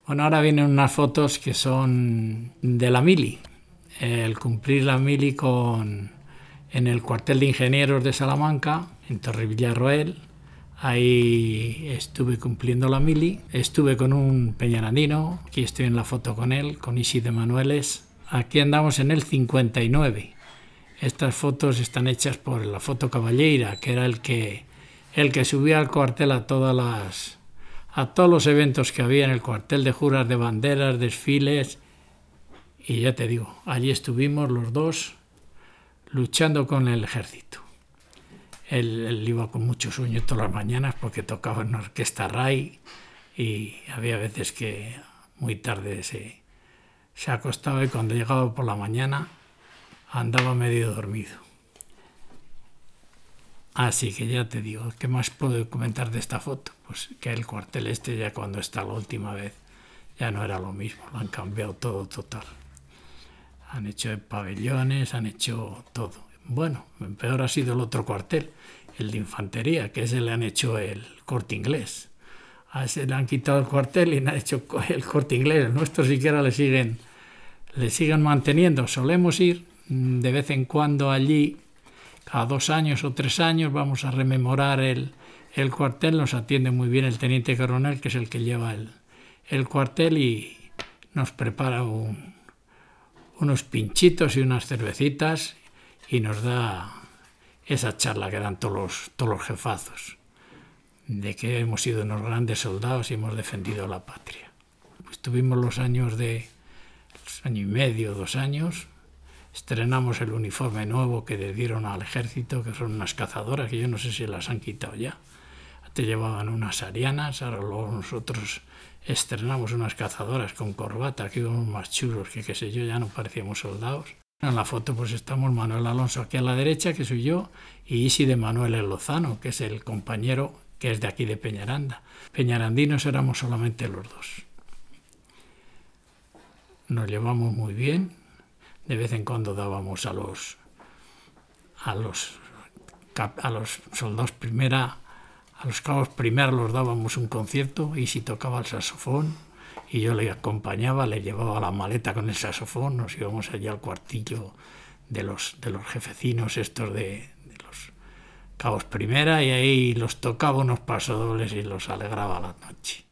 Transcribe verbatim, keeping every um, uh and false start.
Bueno, ahora vienen unas fotos que son de la mili, el cumplir la mili con, en el cuartel de ingenieros de Salamanca, en Torrevillarroel. Ahí estuve cumpliendo la mili, estuve con un peñarandino, aquí estoy en la foto con él, con Isi de Manueles. Aquí andamos en el cincuenta y nueve. Estas fotos están hechas por la Foto Caballeira, que era el que, el que subía al cuartel a todas las, a todos los eventos que había en el cuartel, de juras de banderas, desfiles. Y ya te digo, allí estuvimos los dos luchando con el ejército. Él, él iba con mucho sueño todas las mañanas porque tocaba en una orquesta Rai y había veces que muy tarde se, se acostaba y cuando llegaba por la mañana andaba medio dormido. Así que ya te digo, ¿qué más puedo comentar de esta foto? Pues que el cuartel este ya cuando está la última vez ya no era lo mismo, lo han cambiado todo total. Han hecho pabellones, han hecho todo. Bueno, peor ha sido el otro cuartel, el de infantería, que ese le han hecho el Corte Inglés. A ese le han quitado el cuartel y le han hecho el Corte Inglés. El nuestro siquiera le siguen, le siguen manteniendo. Solemos ir de vez en cuando allí, cada dos años o tres años, vamos a rememorar el, el cuartel. Nos atiende muy bien el teniente coronel, que es el que lleva el, el cuartel, y nos prepara un, unos pinchitos y unas cervecitas y nos da esa charla que dan todos los, todos los jefazos, de que hemos sido unos grandes soldados y hemos defendido la patria. Pues tuvimos los años de año y medio, dos años, estrenamos el uniforme nuevo que le dieron al ejército, que son unas cazadoras, que yo no sé si las han quitado ya. Antes llevaban unas arianas, ahora luego nosotros estrenamos unas cazadoras con corbata, que íbamos más chulos que qué sé yo, ya no parecíamos soldados. En la foto pues estamos Manuel Alonso aquí a la derecha, que soy yo, y Isi de Manueles Lozano, que es el compañero que es de aquí de Peñaranda. Peñarandinos éramos solamente los dos. Nos llevamos muy bien, de vez en cuando dábamos a los a los a los soldados primera, a los cabos primera los dábamos un concierto, Isi tocaba el saxofón y yo le acompañaba, le llevaba la maleta con el saxofón, nos íbamos allí al cuartillo de los, de los jefecinos estos de, de los cabos primera y ahí los tocaba unos pasodobles y los alegraba la noche.